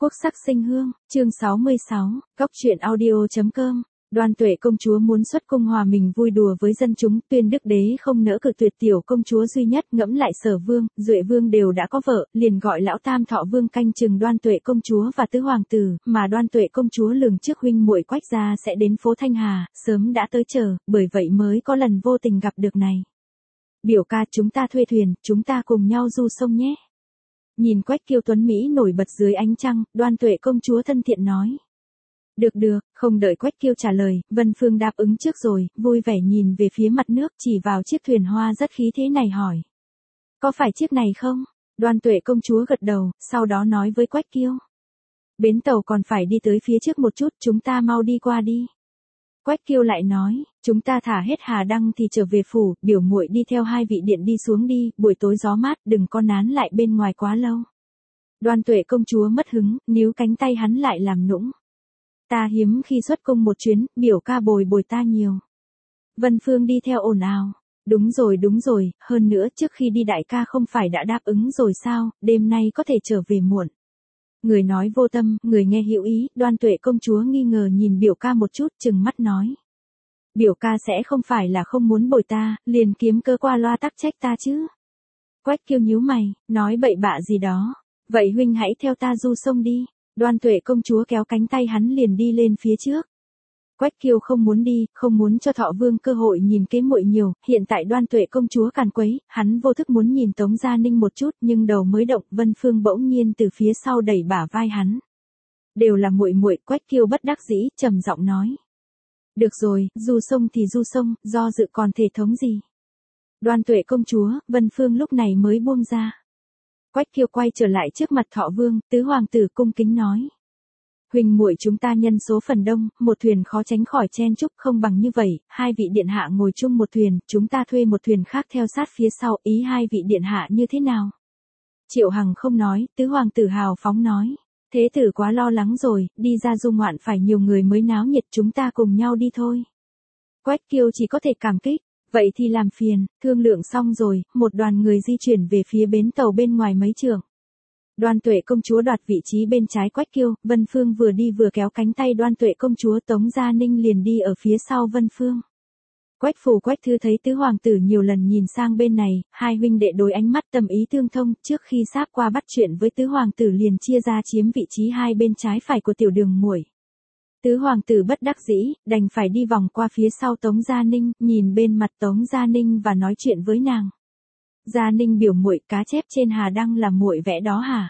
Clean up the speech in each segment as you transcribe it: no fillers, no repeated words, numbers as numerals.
Quốc sắc sinh hương, chương 66, Cóc truyện audio.com. Đoan Tuệ công chúa muốn xuất cung hòa mình vui đùa với dân chúng, Tuyên Đức đế không nỡ cự tuyệt tiểu công chúa duy nhất, ngẫm lại Sở vương, Duệ vương đều đã có vợ, liền gọi lão Tam Thọ vương canh chừng Đoan Tuệ công chúa và tứ hoàng tử, mà Đoan Tuệ công chúa lường trước huynh muội Quách gia sẽ đến phố Thanh Hà, sớm đã tới chờ, bởi vậy mới có lần vô tình gặp được này. Biểu ca, chúng ta thuê thuyền, chúng ta cùng nhau du sông nhé. Nhìn Quách Kiêu tuấn Mỹ nổi bật dưới ánh trăng, Đoan Tuệ công chúa thân thiện nói. Được, không đợi Quách Kiêu trả lời, Vân Phương đáp ứng trước rồi, vui vẻ nhìn về phía mặt nước, chỉ vào chiếc thuyền hoa rất khí thế này hỏi. Có phải chiếc này không? Đoan Tuệ công chúa gật đầu, sau đó nói với Quách Kiêu. Bến tàu còn phải đi tới phía trước một chút, chúng ta mau đi qua đi. Quách Kiêu lại nói, chúng ta thả hết Hà Đăng thì trở về phủ, biểu muội đi theo hai vị điện đi xuống đi, buổi tối gió mát, đừng có nán lại bên ngoài quá lâu. Đoan Tuệ công chúa mất hứng, níu cánh tay hắn lại làm nũng. Ta hiếm khi xuất cung một chuyến, biểu ca bồi ta nhiều. Vân Phương đi theo ồn ào. Đúng rồi, hơn nữa trước khi đi đại ca không phải đã đáp ứng rồi sao, đêm nay có thể trở về muộn. Người nói vô tâm, người nghe hữu ý, Đoan Tuệ công chúa nghi ngờ nhìn biểu ca một chút, trừng mắt nói. Biểu ca sẽ không phải là không muốn bồi ta, liền kiếm cơ qua loa tắc trách ta chứ. Quách Kiêu nhíu mày, nói bậy bạ gì đó. Vậy huynh hãy theo ta du sông đi. Đoan Tuệ công chúa kéo cánh tay hắn liền đi lên phía trước. Quách Kiêu không muốn đi, không muốn cho Thọ vương cơ hội nhìn kế muội nhiều, hiện tại Đoan Tuệ công chúa càn quấy, hắn vô thức muốn nhìn Tống Gia Ninh một chút, nhưng đầu mới động, Vân Phương bỗng nhiên từ phía sau đẩy bả vai hắn. Đều là muội, Quách Kiêu bất đắc dĩ, trầm giọng nói. Được rồi, du sông thì du sông, do dự còn thể thống gì. Đoan Tuệ công chúa, Vân Phương lúc này mới buông ra. Quách Kiêu quay trở lại trước mặt Thọ vương, tứ hoàng tử cung kính nói. Huỳnh muội chúng ta nhân số phần đông, một thuyền khó tránh khỏi chen chúc, không bằng như vậy, hai vị điện hạ ngồi chung một thuyền, chúng ta thuê một thuyền khác theo sát phía sau, ý hai vị điện hạ như thế nào? Triệu Hằng không nói, tứ hoàng tử hào phóng nói. Thế tử quá lo lắng rồi, đi ra du ngoạn phải nhiều người mới náo nhiệt, chúng ta cùng nhau đi thôi. Quách Kiêu chỉ có thể cảm kích. Vậy thì làm phiền, thương lượng xong rồi, một đoàn người di chuyển về phía bến tàu bên ngoài mấy trượng. Đoan Tuệ công chúa đoạt vị trí bên trái Quách Kiêu, Vân Phương vừa đi vừa kéo cánh tay Đoan Tuệ công chúa, Tống Gia Ninh liền đi ở phía sau Vân Phương. Quách Phù Quách Thư thấy tứ hoàng tử nhiều lần nhìn sang bên này, hai huynh đệ đối ánh mắt tâm ý tương thông, trước khi sáp qua bắt chuyện với tứ hoàng tử liền chia ra chiếm vị trí hai bên trái phải của tiểu đường muội. Tứ hoàng tử bất đắc dĩ, đành phải đi vòng qua phía sau Tống Gia Ninh, nhìn bên mặt Tống Gia Ninh và nói chuyện với nàng. Gia Ninh biểu muội, cá chép trên Hà Đăng là muội vẽ đó hả?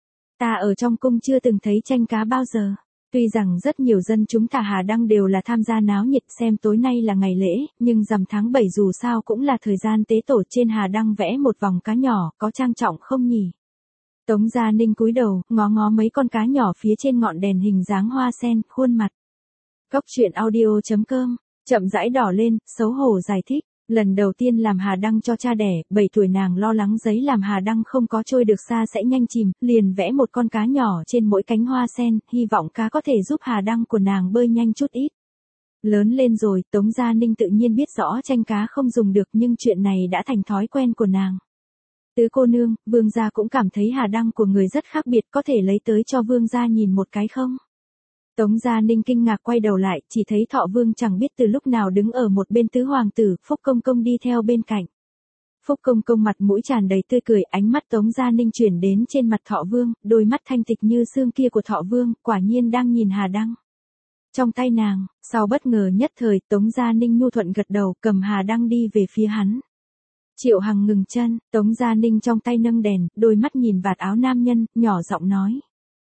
Ta ở trong cung chưa từng thấy tranh cá bao giờ. Tuy rằng rất nhiều dân chúng thả Hà Đăng đều là tham gia náo nhiệt xem tối nay là ngày lễ, nhưng rằm tháng 7 dù sao cũng là thời gian tế tổ, trên Hà Đăng vẽ một vòng cá nhỏ, có trang trọng không nhỉ? Tống Gia Ninh cúi đầu, ngó mấy con cá nhỏ phía trên ngọn đèn hình dáng hoa sen, khuôn mặt. Cóc truyện audio.com, chậm rãi đỏ lên, xấu hổ giải thích. Lần đầu tiên làm Hà Đăng cho cha đẻ, 7 tuổi nàng lo lắng giấy làm Hà Đăng không có trôi được xa sẽ nhanh chìm, liền vẽ một con cá nhỏ trên mỗi cánh hoa sen, hy vọng cá có thể giúp Hà Đăng của nàng bơi nhanh chút ít. Lớn lên rồi, Tống Gia Ninh tự nhiên biết rõ tranh cá không dùng được, nhưng chuyện này đã thành thói quen của nàng. Tứ cô nương, vương gia cũng cảm thấy Hà Đăng của người rất khác biệt, có thể lấy tới cho vương gia nhìn một cái không? Tống Gia Ninh kinh ngạc quay đầu lại, chỉ thấy Thọ vương chẳng biết từ lúc nào đứng ở một bên, tứ hoàng tử, Phúc Công Công đi theo bên cạnh. Phúc Công Công mặt mũi tràn đầy tươi cười, ánh mắt Tống Gia Ninh chuyển đến trên mặt Thọ vương, đôi mắt thanh tịch như xương kia của Thọ vương, quả nhiên đang nhìn Hà Đăng. Trong tay nàng, sau bất ngờ nhất thời, Tống Gia Ninh nhu thuận gật đầu, cầm Hà Đăng đi về phía hắn. Triệu Hằng ngừng chân, Tống Gia Ninh trong tay nâng đèn, đôi mắt nhìn vạt áo nam nhân, nhỏ giọng nói.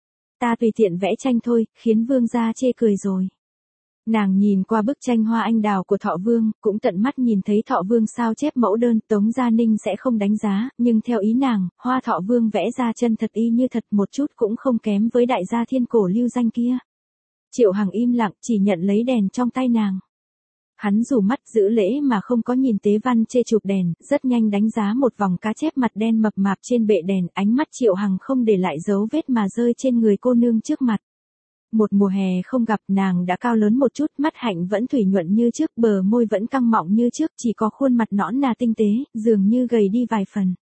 Ta tùy tiện vẽ tranh thôi, khiến vương gia chê cười rồi. Nàng nhìn qua bức tranh hoa anh đào của Thọ vương, cũng tận mắt nhìn thấy Thọ vương sao chép mẫu đơn, Tống Gia Ninh sẽ không đánh giá, nhưng theo ý nàng, hoa Thọ vương vẽ ra chân thật y như thật, một chút cũng không kém với đại gia thiên cổ lưu danh kia. Triệu Hằng im lặng, chỉ nhận lấy đèn trong tay nàng. Hắn rủ mắt giữ lễ mà không có nhìn tế văn chê chụp đèn, rất nhanh đánh giá một vòng cá chép mặt đen mập mạp trên bệ đèn, ánh mắt Triệu Hằng không để lại dấu vết mà rơi trên người cô nương trước mặt. Một mùa hè không gặp, nàng đã cao lớn một chút, mắt hạnh vẫn thủy nhuận như trước, bờ môi vẫn căng mọng như trước, chỉ có khuôn mặt nõn nà tinh tế, dường như gầy đi vài phần.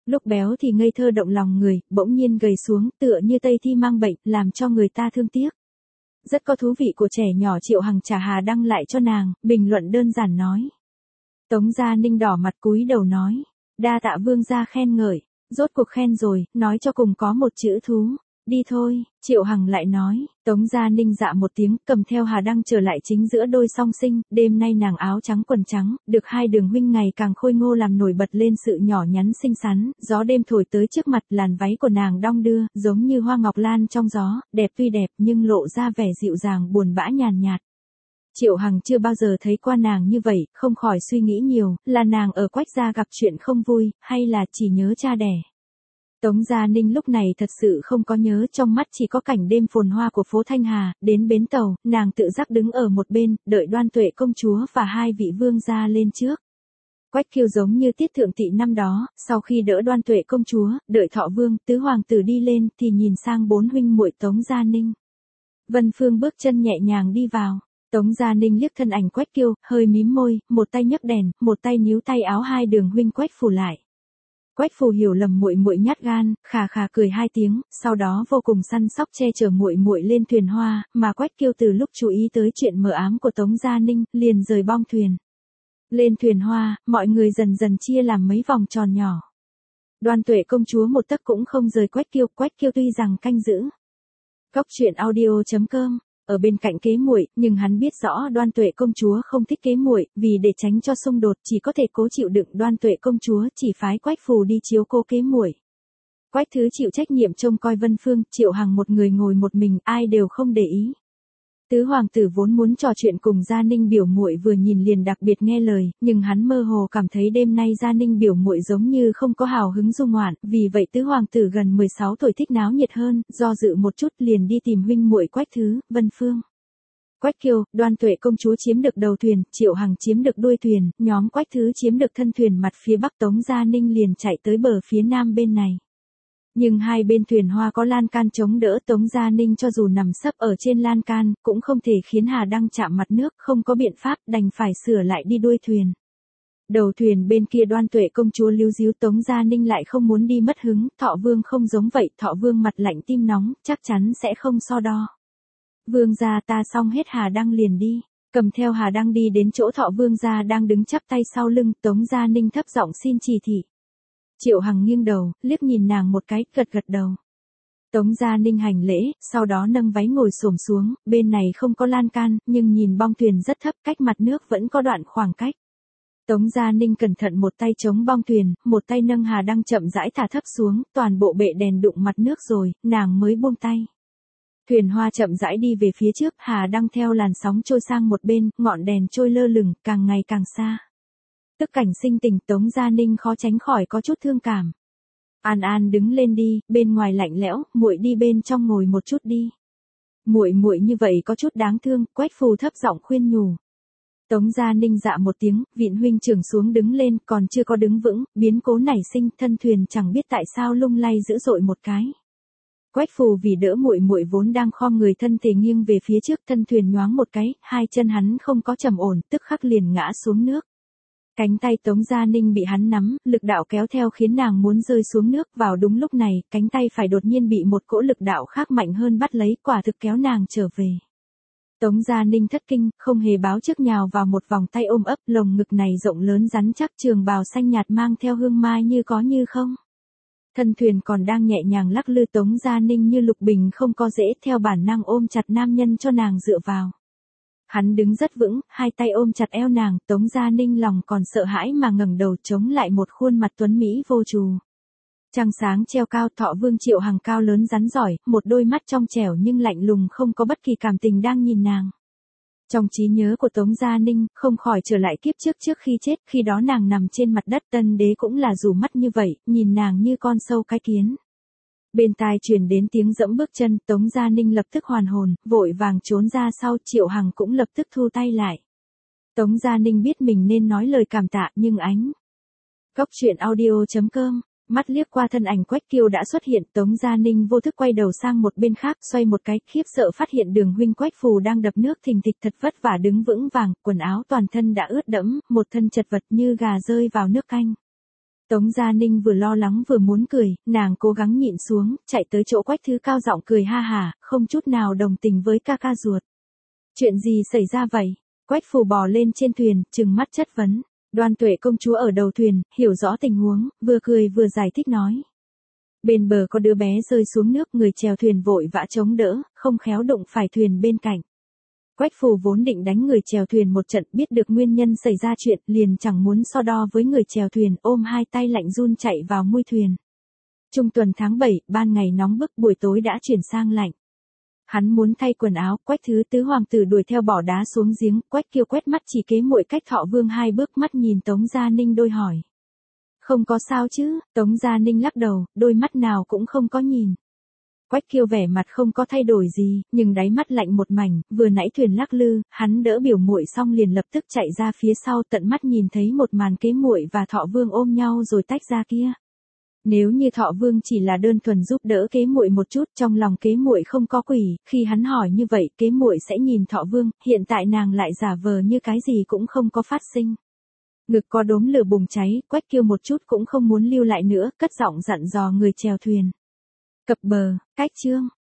Lúc béo thì ngây thơ động lòng người, bỗng nhiên gầy xuống tựa như Tây Thi mang bệnh, làm cho người ta thương tiếc. Rất có thú vị của trẻ nhỏ. Triệu Hằng trả Hà Đăng lại cho nàng, bình luận đơn giản nói. Tống Gia Ninh đỏ mặt cúi đầu nói. Đa tạ vương gia khen ngợi. Rốt cuộc khen rồi, nói cho cùng có một chữ thú. Đi thôi, Triệu Hằng lại nói. Tống Gia Ninh dạ một tiếng, cầm theo Hà Đăng trở lại chính giữa đôi song sinh. Đêm nay nàng áo trắng quần trắng, được hai đường huynh ngày càng khôi ngô làm nổi bật lên sự nhỏ nhắn xinh xắn. Gió đêm thổi tới trước mặt, làn váy của nàng đong đưa, giống như hoa ngọc lan trong gió. Đẹp tuy đẹp nhưng lộ ra vẻ dịu dàng buồn bã nhàn nhạt. Triệu Hằng chưa bao giờ thấy qua nàng như vậy, không khỏi suy nghĩ nhiều, là nàng ở Quách gia gặp chuyện không vui, hay là chỉ nhớ cha đẻ. Tống Gia Ninh lúc này thật sự không có nhớ, trong mắt chỉ có cảnh đêm phồn hoa của phố Thanh Hà. Đến bến tàu, nàng tự giác đứng ở một bên, đợi Đoan Tuệ công chúa và hai vị vương gia lên trước. Quách Kiêu giống như Tiết Thượng Tỵ năm đó, sau khi đỡ Đoan Tuệ công chúa, đợi Thọ Vương, tứ hoàng tử đi lên thì nhìn sang bốn huynh muội Tống Gia Ninh. Vân Phương bước chân nhẹ nhàng đi vào. Tống Gia Ninh liếc thân ảnh Quách Kiêu, hơi mím môi, một tay nhấc đèn, một tay níu tay áo hai đường huynh Quách Phù lại. Quách Phù hiểu lầm muội muội nhát gan, khà khà cười hai tiếng, sau đó vô cùng săn sóc che chở muội muội lên thuyền hoa, mà Quách Kiêu từ lúc chú ý tới chuyện mờ ám của Tống Gia Ninh, liền rời bong thuyền. Lên thuyền hoa, mọi người dần dần chia làm mấy vòng tròn nhỏ. Đoan Tuệ công chúa một tấc cũng không rời Quách Kiêu tuy rằng canh giữ. Cốc truyện audio.com ở bên cạnh kế muội, nhưng hắn biết rõ Đoan Tuệ công chúa không thích kế muội, vì để tránh cho xung đột, chỉ có thể cố chịu đựng. Đoan Tuệ công chúa chỉ phái Quách Phù đi chiếu cố kế muội. Quách Thứ chịu trách nhiệm trông coi Vân Phương, Triệu Hằng một người ngồi một mình, ai đều không để ý. Tứ hoàng tử vốn muốn trò chuyện cùng Gia Ninh biểu muội, vừa nhìn liền đặc biệt nghe lời, nhưng hắn mơ hồ cảm thấy đêm nay Gia Ninh biểu muội giống như không có hào hứng du ngoạn, vì vậy tứ hoàng tử gần 16 tuổi thích náo nhiệt hơn, do dự một chút liền đi tìm huynh muội Quách Thứ, Vân Phương. Quách Kiêu, Đoan Tuệ công chúa chiếm được đầu thuyền, Triệu Hằng chiếm được đuôi thuyền, nhóm Quách Thứ chiếm được thân thuyền mặt phía bắc. Tống Gia Ninh liền chạy tới bờ phía nam bên này. Nhưng hai bên thuyền hoa có lan can chống đỡ, Tống Gia Ninh cho dù nằm sấp ở trên lan can, cũng không thể khiến Hà Đăng chạm mặt nước, không có biện pháp, đành phải sửa lại đi đuôi thuyền. Đầu thuyền bên kia Đoan Tuệ công chúa líu díu, Tống Gia Ninh lại không muốn đi mất hứng. Thọ Vương không giống vậy, Thọ Vương mặt lạnh tim nóng, chắc chắn sẽ không so đo. Vương gia, ta xong hết. Hà Đăng liền đi. Cầm theo Hà Đăng đi đến chỗ Thọ Vương gia đang đứng chắp tay sau lưng. Tống Gia Ninh thấp giọng xin chỉ thị. Triệu Hằng nghiêng đầu, liếc nhìn nàng một cái, gật gật đầu. Tống Gia Ninh hành lễ, sau đó nâng váy ngồi xổm xuống, bên này không có lan can, nhưng nhìn bong thuyền rất thấp, cách mặt nước vẫn có đoạn khoảng cách. Tống Gia Ninh cẩn thận một tay chống bong thuyền, một tay nâng Hà Đăng chậm rãi thả thấp xuống, toàn bộ bệ đèn đụng mặt nước rồi, nàng mới buông tay. Thuyền hoa chậm rãi đi về phía trước, Hà Đăng theo làn sóng trôi sang một bên, ngọn đèn trôi lơ lửng, càng ngày càng xa. Tức cảnh sinh tình, Tống Gia Ninh khó tránh khỏi có chút thương cảm. An An đứng lên đi, bên ngoài lạnh lẽo, muội đi bên trong ngồi một chút đi. Muội như vậy có chút đáng thương, Quách Phù thấp giọng khuyên nhủ. Tống Gia Ninh dạ một tiếng, viện huynh trưởng xuống đứng lên, còn chưa có đứng vững, biến cố nảy sinh, thân thuyền chẳng biết tại sao lung lay dữ dội một cái. Quách Phù vì đỡ muội vốn đang khom người, thân thể nghiêng về phía trước, thân thuyền nhoáng một cái, hai chân hắn không có trầm ổn, tức khắc liền ngã xuống nước. Cánh tay Tống Gia Ninh bị hắn nắm, lực đạo kéo theo khiến nàng muốn rơi xuống nước. Vào đúng lúc này, cánh tay phải đột nhiên bị một cỗ lực đạo khác mạnh hơn bắt lấy, quả thực kéo nàng trở về. Tống Gia Ninh thất kinh, không hề báo trước nhào vào một vòng tay ôm ấp, lồng ngực này rộng lớn rắn chắc, trường bào xanh nhạt mang theo hương mai như có như không. Thân thuyền còn đang nhẹ nhàng lắc lư, Tống Gia Ninh như lục bình không có rễ, theo bản năng ôm chặt nam nhân cho nàng dựa vào. Hắn đứng rất vững, hai tay ôm chặt eo nàng, Tống Gia Ninh lòng còn sợ hãi mà ngẩng đầu chống lại một khuôn mặt tuấn mỹ vô trù. Trăng sáng treo cao, Thọ Vương Triệu Hằng cao lớn rắn giỏi, một đôi mắt trong trẻo nhưng lạnh lùng, không có bất kỳ cảm tình đang nhìn nàng. Trong trí nhớ của Tống Gia Ninh, không khỏi trở lại kiếp trước khi chết, khi đó nàng nằm trên mặt đất, Tân Đế cũng là rủ mắt như vậy, nhìn nàng như con sâu cái kiến. Bên tai truyền đến tiếng dẫm bước chân, Tống Gia Ninh lập tức hoàn hồn, vội vàng trốn ra sau, Triệu Hằng cũng lập tức thu tay lại. Tống Gia Ninh biết mình nên nói lời cảm tạ, nhưng Cốc truyện audio.com, mắt liếc qua thân ảnh Quách Kiêu đã xuất hiện, Tống Gia Ninh vô thức quay đầu sang một bên khác, xoay một cái, khiếp sợ phát hiện đường huynh Quách Phù đang đập nước thình thịch, thật vất vả đứng vững vàng, quần áo toàn thân đã ướt đẫm, một thân chật vật như gà rơi vào nước canh. Tống Gia Ninh vừa lo lắng vừa muốn cười, nàng cố gắng nhịn xuống, chạy tới chỗ Quách Thứ cao giọng cười ha hả, không chút nào đồng tình với ca ca ruột. Chuyện gì xảy ra vậy? Quách Phù bò lên trên thuyền, trừng mắt chất vấn. Đoan Tuệ công chúa ở đầu thuyền, hiểu rõ tình huống, vừa cười vừa giải thích nói. Bên bờ có đứa bé rơi xuống nước, người chèo thuyền vội vã chống đỡ, không khéo đụng phải thuyền bên cạnh. Quách Phù vốn định đánh người chèo thuyền một trận, biết được nguyên nhân xảy ra chuyện, liền chẳng muốn so đo với người chèo thuyền, ôm hai tay lạnh run chạy vào mui thuyền. Trung tuần tháng 7, ban ngày nóng bức, buổi tối đã chuyển sang lạnh. Hắn muốn thay quần áo, Quách thứ tứ hoàng tử đuổi theo bỏ đá xuống giếng, Quách Kiêu quét mắt chỉ kế muội cách Thọ Vương 2 bước, mắt nhìn Tống Gia Ninh đôi hỏi. Không có sao chứ? Tống Gia Ninh lắc đầu, đôi mắt nào cũng không có nhìn. Quách Kiêu vẻ mặt không có thay đổi gì, nhưng đáy mắt lạnh một mảnh, vừa nãy thuyền lắc lư, hắn đỡ biểu muội xong liền lập tức chạy ra phía sau, tận mắt nhìn thấy một màn kế muội và Thọ Vương ôm nhau rồi tách ra kia. Nếu như Thọ Vương chỉ là đơn thuần giúp đỡ kế muội một chút, trong lòng kế muội không có quỷ, khi hắn hỏi như vậy, kế muội sẽ nhìn Thọ Vương, hiện tại nàng lại giả vờ như cái gì cũng không có phát sinh. Ngực có đốm lửa bùng cháy, Quách Kiêu một chút cũng không muốn lưu lại nữa, cất giọng dặn dò người chèo thuyền. Cập bờ, cách chương.